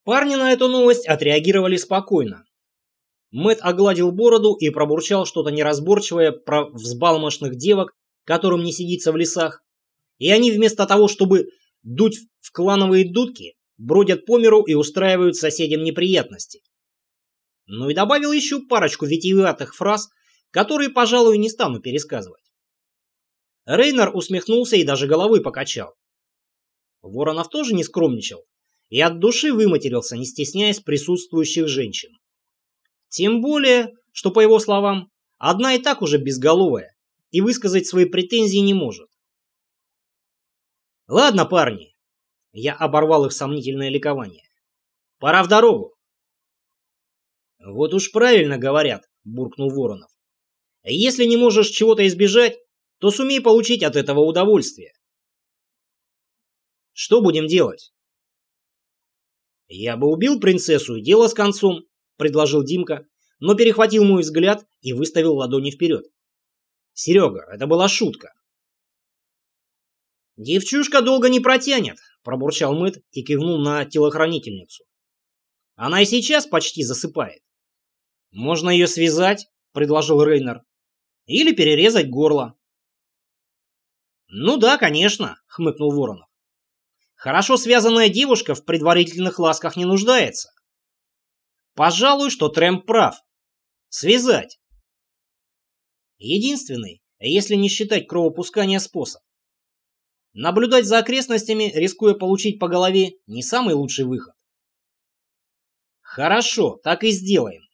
Парни на эту новость отреагировали спокойно. Мэтт огладил бороду и пробурчал что-то неразборчивое про взбалмошных девок, которым не сидится в лесах, и они вместо того, чтобы дуть в клановые дудки, бродят по миру и устраивают соседям неприятности. Ну и добавил еще парочку витиеватых фраз, которые, пожалуй, не стану пересказывать. Рейнар усмехнулся и даже головой покачал. Воронов тоже не скромничал и от души выматерился, не стесняясь присутствующих женщин. Тем более, что, по его словам, одна и так уже безголовая и высказать свои претензии не может. «Ладно, парни», — я оборвал их сомнительное ликование, — «пора в дорогу». «Вот уж правильно говорят», — буркнул Воронов. «Если не можешь чего-то избежать, то сумей получить от этого удовольствие». «Что будем делать?» «Я бы убил принцессу, и дело с концом», — предложил Димка, но перехватил мой взгляд и выставил ладони вперед. «Серега, это была шутка». «Девчушка долго не протянет», — пробурчал Мэтт и кивнул на телохранительницу. «Она и сейчас почти засыпает». «Можно ее связать», — предложил Рейнар, — «или перерезать горло». «Ну да, конечно», — хмыкнул Воронов. «Хорошо связанная девушка в предварительных ласках не нуждается. Пожалуй, что Трэмп прав. Связать. Единственный, если не считать кровопускания, способ. Наблюдать за окрестностями, рискуя получить по голове, не самый лучший выход». «Хорошо, так и сделаем».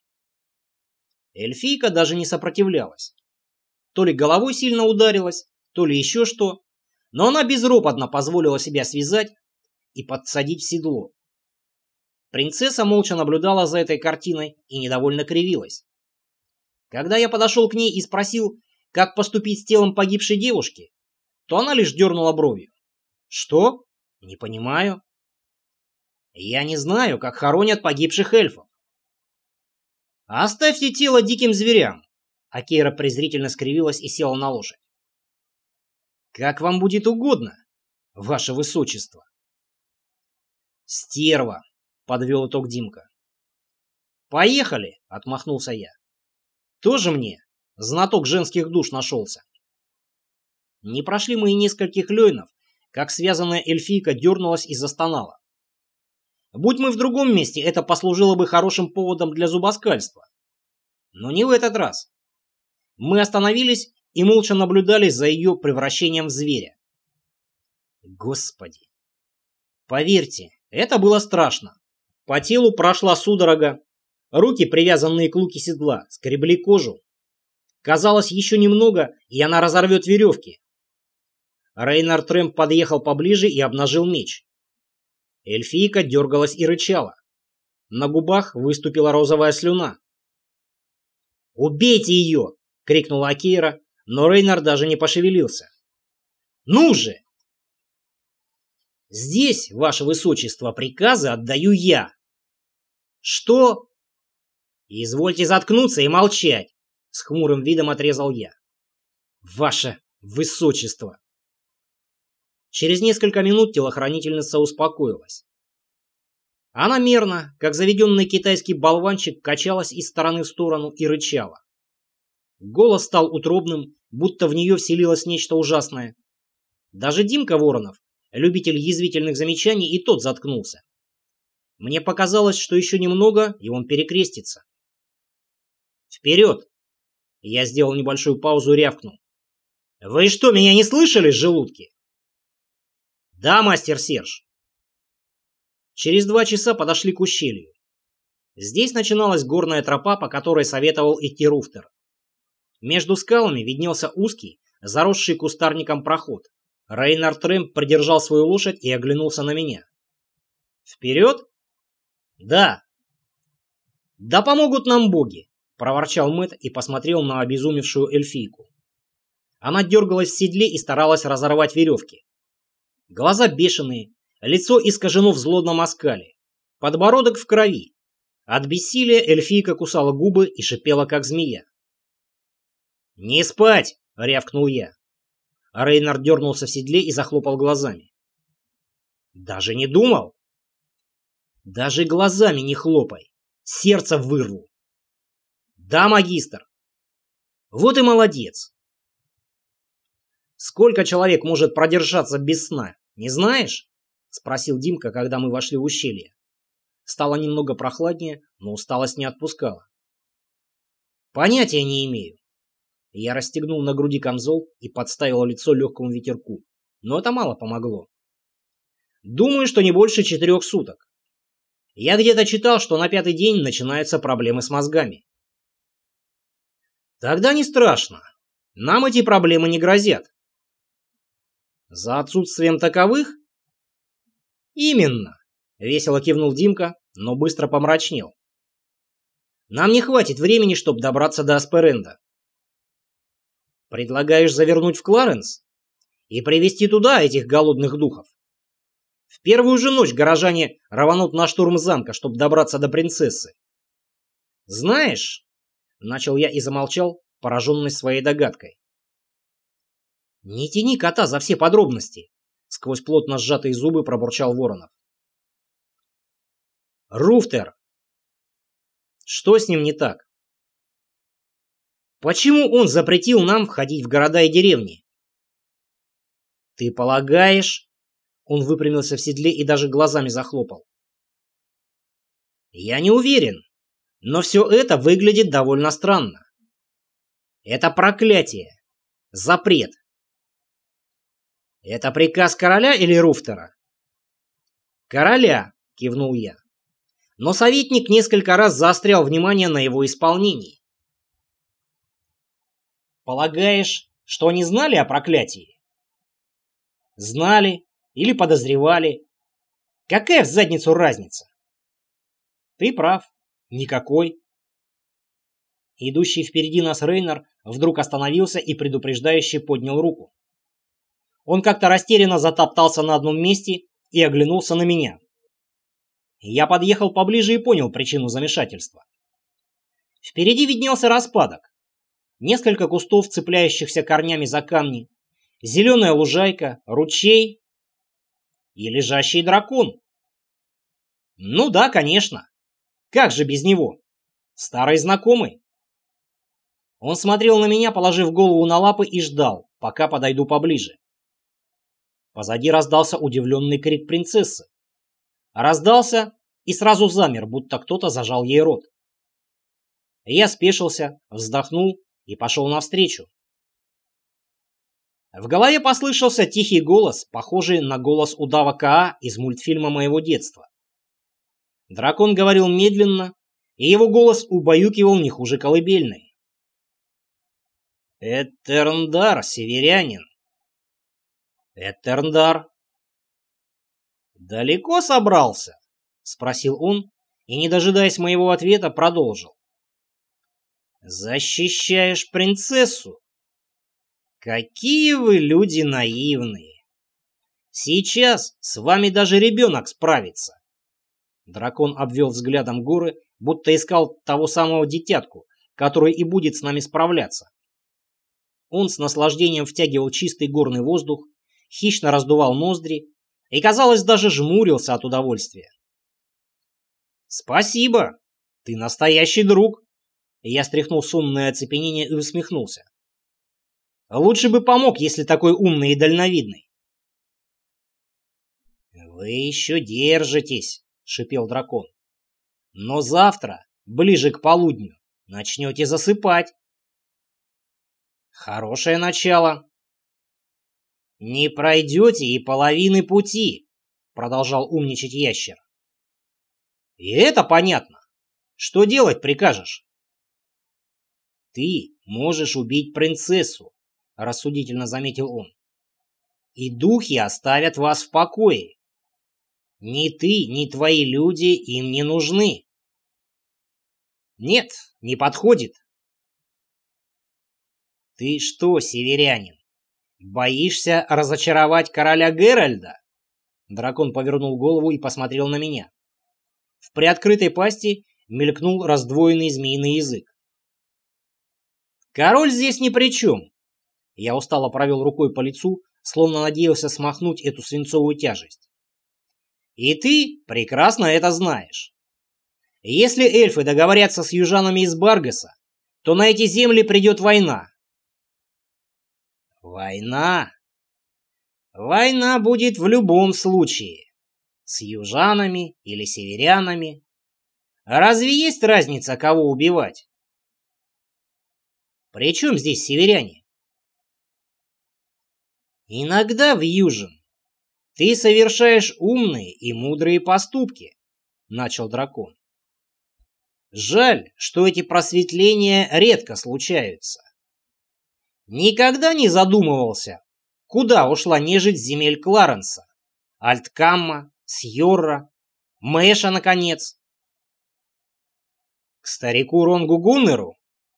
Эльфийка даже не сопротивлялась. То ли головой сильно ударилась, то ли еще что, но она безропотно позволила себя связать и подсадить в седло. Принцесса молча наблюдала за этой картиной и недовольно кривилась. Когда я подошел к ней и спросил, как поступить с телом погибшей девушки, то она лишь дернула бровью. «Что? Не понимаю». «Я не знаю, как хоронят погибших эльфов». «Оставьте тело диким зверям», — Акейра презрительно скривилась и села на лошадь. «Как вам будет угодно, ваше высочество». «Стерва», — подвел итог Димка. «Поехали», — отмахнулся я. «Тоже мне знаток женских душ нашелся». Не прошли мы и нескольких лёйнов, как связанная эльфийка дернулась и застонала. Будь мы в другом месте, это послужило бы хорошим поводом для зубоскальства. Но не в этот раз. Мы остановились и молча наблюдали за ее превращением в зверя. Господи! Поверьте, это было страшно. По телу прошла судорога, руки, привязанные к луке седла, скребли кожу. Казалось, еще немного, и она разорвет веревки. Рейнар Трэмп подъехал поближе и обнажил меч. Эльфийка дергалась и рычала. На губах выступила розовая слюна. «Убейте ее!» — крикнула Акейра, но Рейнар даже не пошевелился. «Ну же!» «Здесь, ваше высочество, приказы отдаю я». «Что?» «Извольте заткнуться и молчать!» — с хмурым видом отрезал я. «Ваше высочество!» Через несколько минут телохранительница успокоилась. Она мерно, как заведенный китайский болванчик, качалась из стороны в сторону и рычала. Голос стал утробным, будто в нее вселилось нечто ужасное. Даже Димка Воронов, любитель язвительных замечаний, и тот заткнулся. Мне показалось, что еще немного, и он перекрестится. «Вперед!» Я сделал небольшую паузу и рявкнул. «Вы что, меня не слышали, желудки?» «Да, мастер Серж». Через 2 часа подошли к ущелью. Здесь начиналась горная тропа, по которой советовал идти Руфтер. Между скалами виднелся узкий, заросший кустарником проход. Рейнар Трэмп придержал свою лошадь и оглянулся на меня. «Вперед?» «Да». «Да помогут нам боги», — проворчал Мэтт и посмотрел на обезумевшую эльфийку. Она дергалась в седле и старалась разорвать веревки. Глаза бешеные, лицо искажено в злобном оскале, подбородок в крови. От бессилия эльфийка кусала губы и шипела, как змея. «Не спать!» — рявкнул я. Рейнар дернулся в седле и захлопал глазами. «Даже не думал!» Даже глазами не хлопай. Сердце вырву. Да, магистр. Вот и молодец. Сколько человек может продержаться без сна, не знаешь? Спросил Димка, когда мы вошли в ущелье. Стало немного прохладнее, но усталость не отпускала. Понятия не имею. Я расстегнул на груди камзол и подставил лицо легкому ветерку, но это мало помогло. Думаю, что не больше 4 суток. Я где-то читал, что на 5-й день начинаются проблемы с мозгами. Тогда не страшно. Нам эти проблемы не грозят. За отсутствием таковых? Именно. Весело кивнул Димка, но быстро помрачнел. Нам не хватит времени, чтобы добраться до Асперенда. Предлагаешь завернуть в Кларенс и привести туда этих голодных духов? В первую же ночь горожане рванут на штурм замка, чтобы добраться до принцессы. Знаешь, начал я и замолчал, пораженный своей догадкой. Не тяни кота за все подробности, сквозь плотно сжатые зубы пробурчал Воронов. Руфтер. Что с ним не так? Почему он запретил нам входить в города и деревни? Ты полагаешь? Он выпрямился в седле и даже глазами захлопал. Я не уверен, но все это выглядит довольно странно. Это проклятие. Запрет. Это приказ короля или Руфтера? Короля, кивнул я. Но советник несколько раз заострял внимание на его исполнении. Полагаешь, что они знали о проклятии? Знали или подозревали. Какая в задницу разница? Ты прав. Никакой. Идущий впереди нас Рейнер вдруг остановился и предупреждающе поднял руку. Он как-то растерянно затоптался на одном месте и оглянулся на меня. Я подъехал поближе и понял причину замешательства. Впереди виднелся распадок. Несколько кустов, цепляющихся корнями за камни, зеленая лужайка, ручей и лежащий дракон. Ну да, конечно. Как же без него? Старый знакомый. Он смотрел на меня, положив голову на лапы, и ждал, пока подойду поближе. Позади раздался удивленный крик принцессы. Раздался и сразу замер, будто кто-то зажал ей рот. Я спешился, вздохнул и пошел навстречу. В голове послышался тихий голос, похожий на голос удава Каа из мультфильма моего детства. Дракон говорил медленно, и его голос убаюкивал не хуже колыбельной. «Этерндар, северянин!» «Этерндар!» «Далеко собрался?» — спросил он, и, не дожидаясь моего ответа, продолжил. «Защищаешь принцессу? Какие вы люди наивные! Сейчас с вами даже ребенок справится!» Дракон обвел взглядом горы, будто искал того самого дитятку, который и будет с нами справляться. Он с наслаждением втягивал чистый горный воздух, хищно раздувал ноздри и, казалось, даже жмурился от удовольствия. «Спасибо! Ты настоящий друг!» Я стряхнул сонное оцепенение и усмехнулся. «Лучше бы помог, если такой умный и дальновидный». «Вы еще держитесь!» — шипел дракон. «Но завтра, ближе к полудню, начнете засыпать». «Хорошее начало». «Не пройдете и половины пути», — продолжал умничать ящер. «И это понятно. Что делать прикажешь?» «Ты можешь убить принцессу», — рассудительно заметил он. «И духи оставят вас в покое. Ни ты, ни твои люди им не нужны». «Нет, не подходит». «Ты что, северянин, боишься разочаровать короля Геральда?» Дракон повернул голову и посмотрел на меня. В приоткрытой пасти мелькнул раздвоенный змеиный язык. «Король здесь ни при чем!» Я устало провел рукой по лицу, словно надеялся смахнуть эту свинцовую тяжесть. И ты прекрасно это знаешь. Если эльфы договорятся с южанами из Баргаса, то на эти земли придет война. Война? Война будет в любом случае. С южанами или северянами. Разве есть разница, кого убивать? При чем здесь северяне? Иногда, Вьюжин, ты совершаешь умные и мудрые поступки, начал дракон. Жаль, что эти просветления редко случаются. Никогда не задумывался, куда ушла нежить земель Кларенса, Альткамма, Сьорра, Мэша, наконец. К старику Ронгу Гуннеру?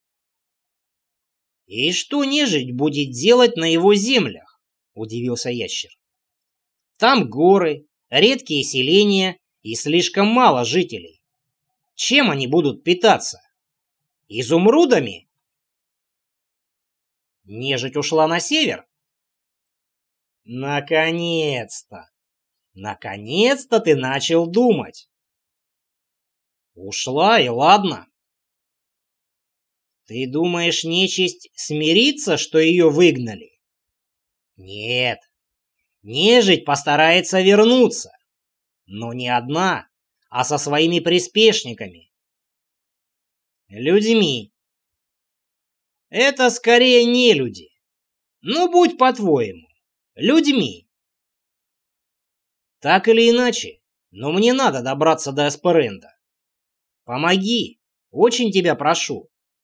И что нежить будет делать на его землях? Удивился ящер. Там горы, редкие селения и слишком мало жителей. Чем они будут питаться? Изумрудами? Нежить ушла на север? Наконец-то! Наконец-то ты начал думать. Ушла, и ладно. Ты думаешь, нечисть смирится, что ее выгнали? Нет. Нежить постарается вернуться. Но не одна, а со своими приспешниками. Людьми. Это скорее не люди. Ну, будь по-твоему. Людьми. Так или иначе, но мне надо добраться до Эсперенда. Помоги, очень тебя прошу.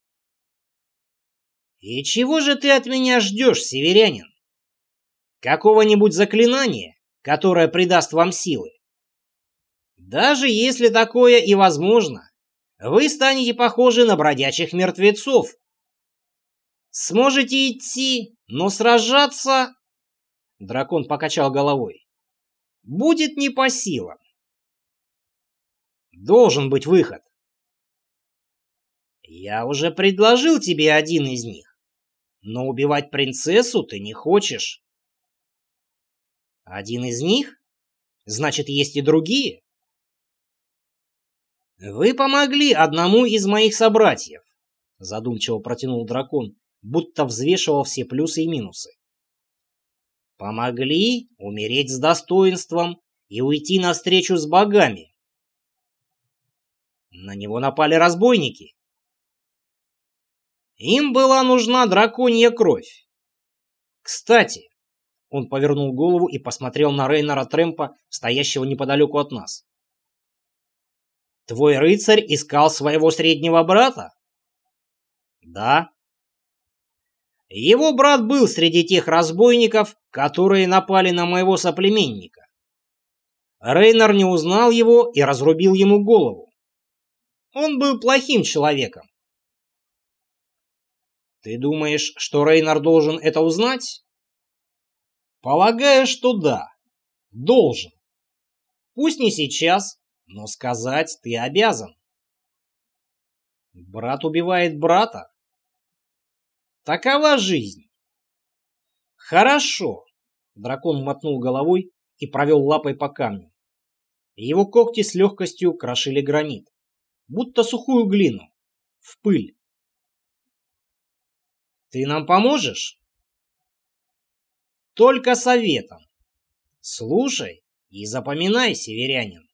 И чего же ты от меня ждешь, северянин? Какого-нибудь заклинания, которое придаст вам силы? Даже если такое и возможно, вы станете похожи на бродячих мертвецов. Сможете идти, но сражаться... Дракон покачал головой. Будет не по силам. Должен быть выход. Я уже предложил тебе один из них, но убивать принцессу ты не хочешь. Один из них? Значит, есть и другие? Вы помогли одному из моих собратьев, задумчиво протянул дракон, будто взвешивал все плюсы и минусы. Помогли умереть с достоинством и уйти навстречу с богами. На него напали разбойники. Им была нужна драконья кровь. Кстати, он повернул голову и посмотрел на Рейнара Трэмпа, стоящего неподалеку от нас. Твой рыцарь искал своего среднего брата? Да. Его брат был среди тех разбойников, которые напали на моего соплеменника. Рейнар не узнал его и разрубил ему голову. Он был плохим человеком. Ты думаешь, что Рейнар должен это узнать? Полагаю, что да. Должен. Пусть не сейчас, но сказать ты обязан. Брат убивает брата. Такова жизнь. Хорошо. Дракон мотнул головой и провел лапой по камню. Его когти с легкостью крошили гранит, будто сухую глину, в пыль. Ты нам поможешь? Только советом. Слушай и запоминай, северянин.